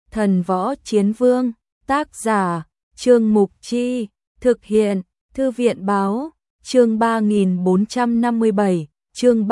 Thần Võ Chiến Vương, tác giả, Trương Mục Chi, thực hiện, Thư viện Báo, chương 3457, chương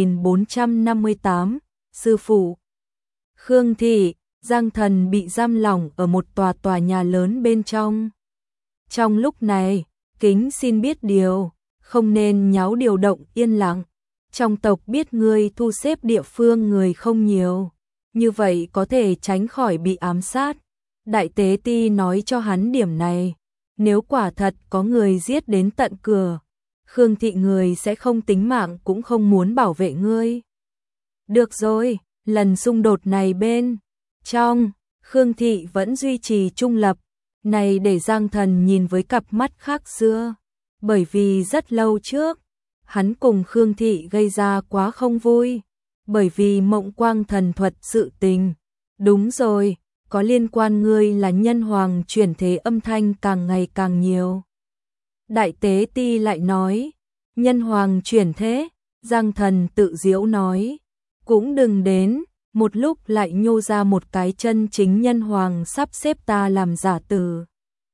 3458, sư phụ. Khương Thị, Giang Thần bị giam lỏng ở một tòa nhà lớn bên trong. Trong lúc này, kính xin biết điều, không nên nháo điều động yên lặng. Trong tộc biết ngươi thu xếp địa phương người không nhiều, như vậy có thể tránh khỏi bị ám sát. Đại tế ti nói cho hắn điểm này, nếu quả thật có người giết đến tận cửa, Khương Thị người sẽ không tính mạng cũng không muốn bảo vệ ngươi. Được rồi, lần xung đột này bên trong, Khương Thị vẫn duy trì trung lập, này để Giang Thần nhìn với cặp mắt khác xưa, bởi vì rất lâu trước, hắn cùng Khương Thị gây ra quá không vui, bởi vì Mộng Quang thần thuật sự tình. Đúng rồi, có liên quan ngươi là nhân hoàng chuyển thế âm thanh càng ngày càng nhiều. Đại tế ti lại nói, nhân hoàng chuyển thế, Giang Thần tự giễu nói, cũng đừng đến, một lúc lại nhô ra một cái chân chính nhân hoàng sắp xếp ta làm giả tử.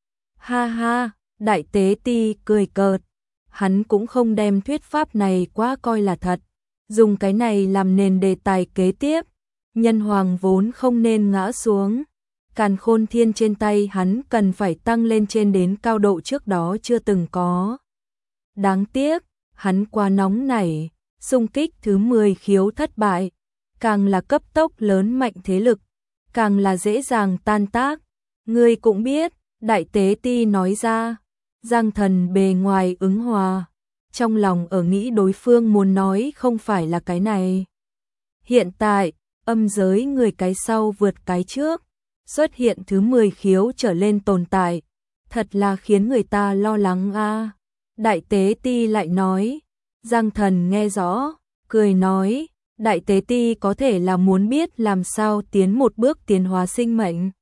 Ha ha, đại tế ti cười cợt, hắn cũng không đem thuyết pháp này quá coi là thật, dùng cái này làm nền đề tài kế tiếp. Nhân hoàng vốn không nên ngã xuống, càn khôn thiên trên tay hắn cần phải tăng lên trên đến cao độ trước đó chưa từng có. Đáng tiếc, hắn quá nóng nảy, xung kích thứ 10 khiếu thất bại, càng là cấp tốc lớn mạnh thế lực, càng là dễ dàng tan tác. Ngươi cũng biết, đại tế ti nói ra, Giang Thần bề ngoài ứng hòa, trong lòng ở nghĩ đối phương muốn nói không phải là cái này. Hiện tại, âm giới người cái sau vượt cái trước, xuất hiện thứ 10 khiếu trở lên tồn tại, thật là khiến người ta lo lắng a. Đại tế ti lại nói, Giang Thần nghe rõ, cười nói, đại tế ti có thể là muốn biết làm sao tiến một bước tiến hóa sinh mệnh.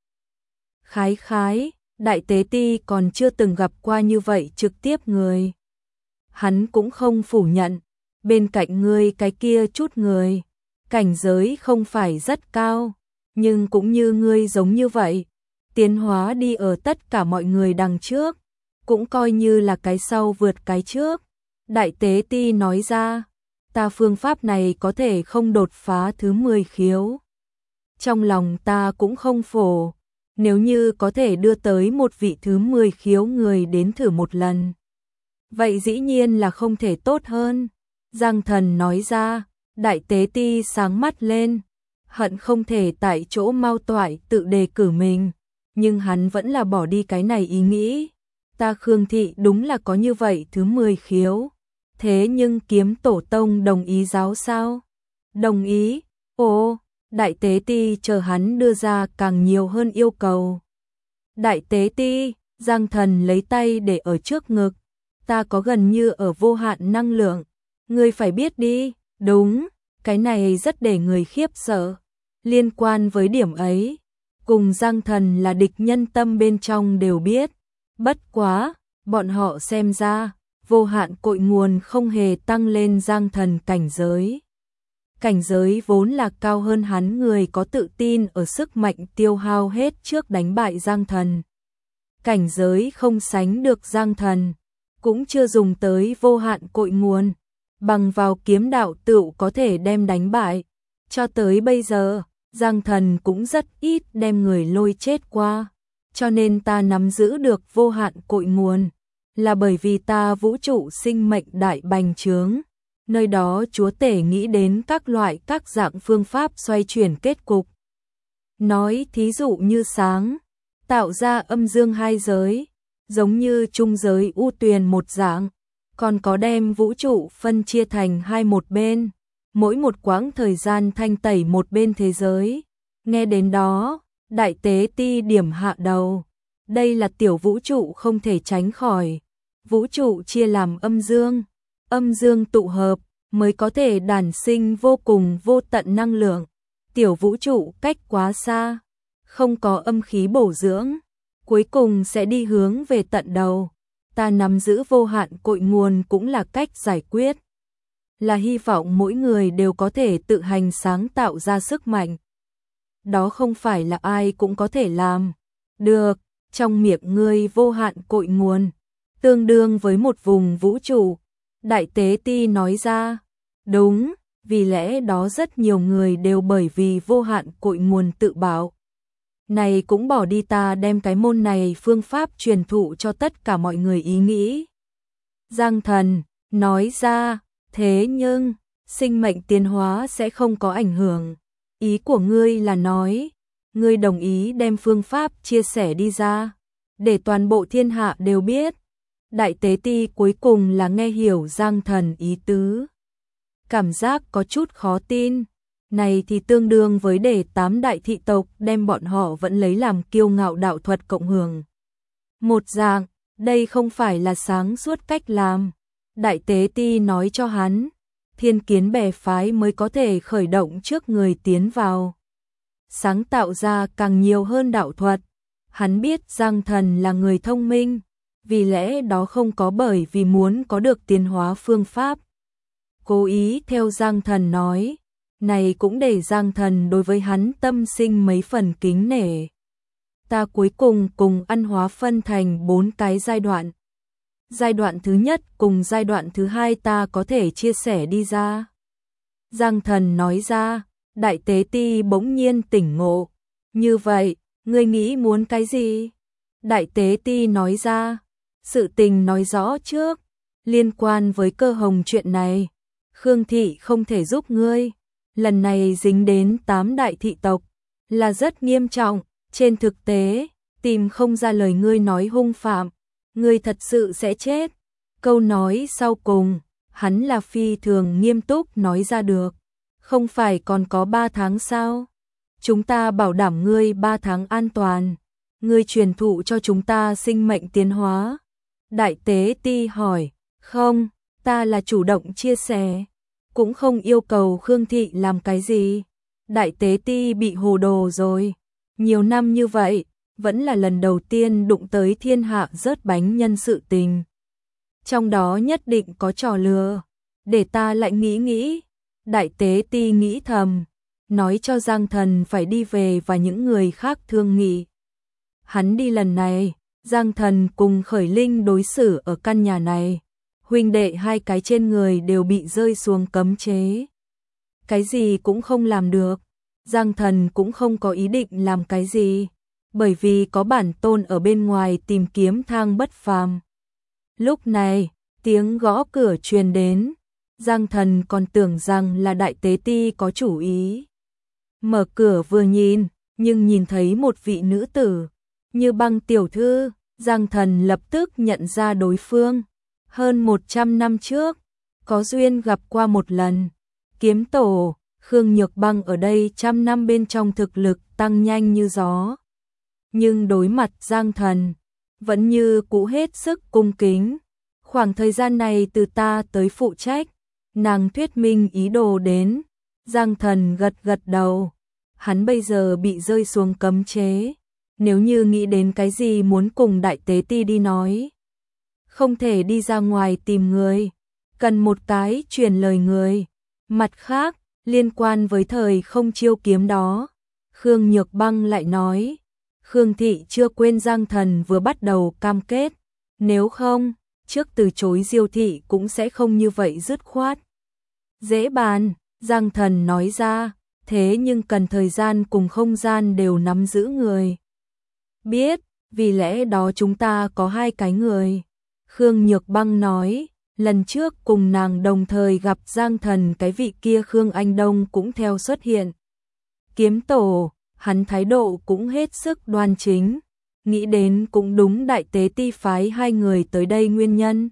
Khái, đại tế ti còn chưa từng gặp qua như vậy trực tiếp người. Hắn cũng không phủ nhận, bên cạnh ngươi cái kia chút người, cảnh giới không phải rất cao, nhưng cũng như ngươi giống như vậy, tiến hóa đi ở tất cả mọi người đằng trước, cũng coi như là cái sau vượt cái trước. Đại tế ti nói ra, ta phương pháp này có thể không đột phá thứ 10 khiếu. Trong lòng ta cũng không phổ, nếu như có thể đưa tới một vị thứ 10 khiếu người đến thử một lần, vậy dĩ nhiên là không thể tốt hơn. Giang Thần nói ra, đại tế ti sáng mắt lên, hận không thể tại chỗ mau toại tự đề cử mình, nhưng hắn vẫn là bỏ đi cái này ý nghĩ. Ta Khương Thị đúng là có như vậy thứ 10 khiếu, thế nhưng Kiếm Tổ Tông đồng ý giáo sao? Đồng ý, ồ, đại tế ti chờ hắn đưa ra càng nhiều hơn yêu cầu. Đại tế ti, Giang Thần lấy tay để ở trước ngực, ta có gần như ở vô hạn năng lượng, ngươi phải biết đi. Đúng, cái này rất để người khiếp sợ. Liên quan với điểm ấy, cùng Giang Thần là địch nhân tâm bên trong đều biết. Bất quá, bọn họ xem ra, vô hạn cội nguồn không hề tăng lên Giang Thần cảnh giới. Cảnh giới vốn là cao hơn hắn, người có tự tin ở sức mạnh tiêu hao hết trước đánh bại Giang Thần. Cảnh giới không sánh được Giang Thần, cũng chưa dùng tới vô hạn cội nguồn, bằng vào kiếm đạo tựu có thể đem đánh bại. Cho tới bây giờ, Giang Thần cũng rất ít đem người lôi chết qua, cho nên ta nắm giữ được vô hạn cội nguồn, là bởi vì ta vũ trụ sinh mệnh đại bành trướng, nơi đó chúa tể nghĩ đến các dạng phương pháp xoay chuyển kết cục. Nói thí dụ như sáng, tạo ra âm dương hai giới, giống như trung giới u tuyền một dạng, còn có đem vũ trụ phân chia thành hai một bên, mỗi một quãng thời gian thanh tẩy một bên thế giới. Nghe đến đó, đại tế ti điểm hạ đầu, đây là tiểu vũ trụ không thể tránh khỏi. Vũ trụ chia làm âm dương tụ hợp mới có thể đản sinh vô cùng vô tận năng lượng. Tiểu vũ trụ cách quá xa, không có âm khí bổ dưỡng, cuối cùng sẽ đi hướng về tận đầu. Ta nắm giữ vô hạn cội nguồn cũng là cách giải quyết, là hy vọng mỗi người đều có thể tự hành sáng tạo ra sức mạnh. đó không phải là ai cũng có thể làm được, trong miệng ngươi vô hạn cội nguồn, tương đương với một vùng vũ trụ. Đại Tế Ti nói ra, đúng, vì lẽ đó rất nhiều người đều bởi vì vô hạn cội nguồn tự bảo. Này cũng bỏ đi ta đem cái môn này phương pháp truyền thụ cho tất cả mọi người ý nghĩ. Giang Thần nói ra, thế nhưng, sinh mệnh tiến hóa sẽ không có ảnh hưởng. Ý của ngươi là nói, ngươi đồng ý đem phương pháp chia sẻ đi ra, để toàn bộ thiên hạ đều biết. Đại Tế Ti cuối cùng là nghe hiểu Giang Thần ý tứ. Cảm giác có chút khó tin, này thì tương đương với để 8 đại thị tộc đem bọn họ vẫn lấy làm kiêu ngạo đạo thuật cộng hưởng. Một dạng, đây không phải là sáng suốt cách làm. Đại Tế Ti nói cho hắn, thiên kiến bè phái mới có thể khởi động trước người tiến vào. Sáng tạo ra càng nhiều hơn đạo thuật. Hắn biết Giang Thần là người thông minh, vì lẽ đó không có bởi vì muốn có được tiến hóa phương pháp. Cố ý theo Giang Thần nói, này cũng để Giang Thần đối với hắn tâm sinh mấy phần kính nể. Ta cuối cùng ăn hóa phân thành 4 cái giai đoạn. Giai đoạn thứ nhất cùng giai đoạn thứ hai ta có thể chia sẻ đi ra. Giang Thần nói ra, Đại Tế Ti bỗng nhiên tỉnh ngộ. Như vậy, ngươi nghĩ muốn cái gì? Đại Tế Ti nói ra, sự tình nói rõ trước, liên quan với Cơ Hồng chuyện này. Khương Thị không thể giúp ngươi, lần này dính đến 8 đại thị tộc, là rất nghiêm trọng, trên thực tế, tìm không ra lời ngươi nói hung phạm, ngươi thật sự sẽ chết. Câu nói sau cùng, hắn là phi thường nghiêm túc nói ra được, không phải còn có 3 tháng sao? Chúng ta bảo đảm ngươi 3 tháng an toàn, ngươi truyền thụ cho chúng ta sinh mệnh tiến hóa. Đại Tế Ti hỏi, không, ta là chủ động chia sẻ, cũng không yêu cầu Khương Thị làm cái gì. Đại Tế Ti bị hồ đồ rồi, nhiều năm như vậy, vẫn là lần đầu tiên đụng tới thiên hạ rớt bánh nhân sự tình. Trong đó nhất định có trò lừa, để ta lại nghĩ. Đại Tế Ti nghĩ thầm, nói cho Giang Thần phải đi về và những người khác thương nghị. Hắn đi lần này, Giang Thần cùng Khởi Linh đối xử ở căn nhà này, huynh đệ hai cái trên người đều bị rơi xuống cấm chế. Cái gì cũng không làm được, Giang Thần cũng không có ý định làm cái gì, bởi vì có bản tôn ở bên ngoài tìm kiếm thang bất phàm. Lúc này, tiếng gõ cửa truyền đến, Giang Thần còn tưởng rằng là Đại Tế Ti có chủ ý. Mở cửa vừa nhìn, nhưng nhìn thấy một vị nữ tử, Như Băng tiểu thư, Giang Thần lập tức nhận ra đối phương. Hơn 100 năm trước, có duyên gặp qua một lần. Kiếm tổ, Khương Nhược Băng ở đây trăm năm bên trong thực lực tăng nhanh như gió. Nhưng đối mặt Giang Thần, vẫn như cũ hết sức cung kính. Khoảng thời gian này từ ta tới phụ trách, nàng thuyết minh ý đồ đến. Giang Thần gật đầu, hắn bây giờ bị rơi xuống cấm chế. Nếu như nghĩ đến cái gì muốn cùng Đại Tế Ti đi nói, không thể đi ra ngoài tìm người, cần một cái truyền lời người. Mặt khác, liên quan với thời không chiêu kiếm đó, Khương Nhược Băng lại nói, Khương Thị chưa quên Giang Thần vừa bắt đầu cam kết, nếu không, trước từ chối Diêu Thị cũng sẽ không như vậy dứt khoát. Dễ bàn, Giang Thần nói ra, thế nhưng cần thời gian cùng không gian đều nắm giữ người. Biết, vì lẽ đó chúng ta có 2 cái người. Khương Nhược Băng nói, lần trước cùng nàng đồng thời gặp Giang Thần cái vị kia Khương Anh Đông cũng theo xuất hiện. Kiếm tổ, hắn thái độ cũng hết sức đoan chính, nghĩ đến cũng đúng Đại Tế Ti phái 2 người tới đây nguyên nhân.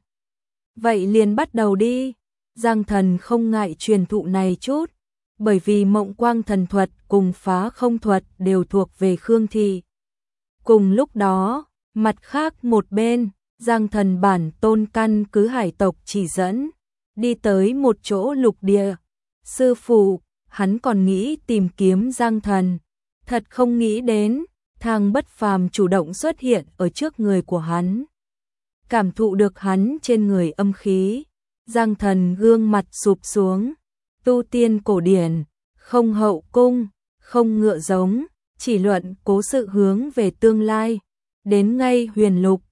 Vậy liền bắt đầu đi, Giang Thần không ngại truyền thụ này chút, bởi vì Mộng Quang thần thuật cùng Phá Không thuật đều thuộc về Khương Thị. Cùng lúc đó, mặt khác một bên, Giang Thần bản tôn căn cứ hải tộc chỉ dẫn, đi tới một chỗ lục địa. Sư phụ, hắn còn nghĩ tìm kiếm Giang Thần, thật không nghĩ đến, thang bất phàm chủ động xuất hiện ở trước người của hắn. Cảm thụ được hắn trên người âm khí, Giang Thần gương mặt sụp xuống, tu tiên cổ điển, không hậu cung, không ngựa giống, chỉ luận cố sự hướng về tương lai. Đến ngay Huyền Lục,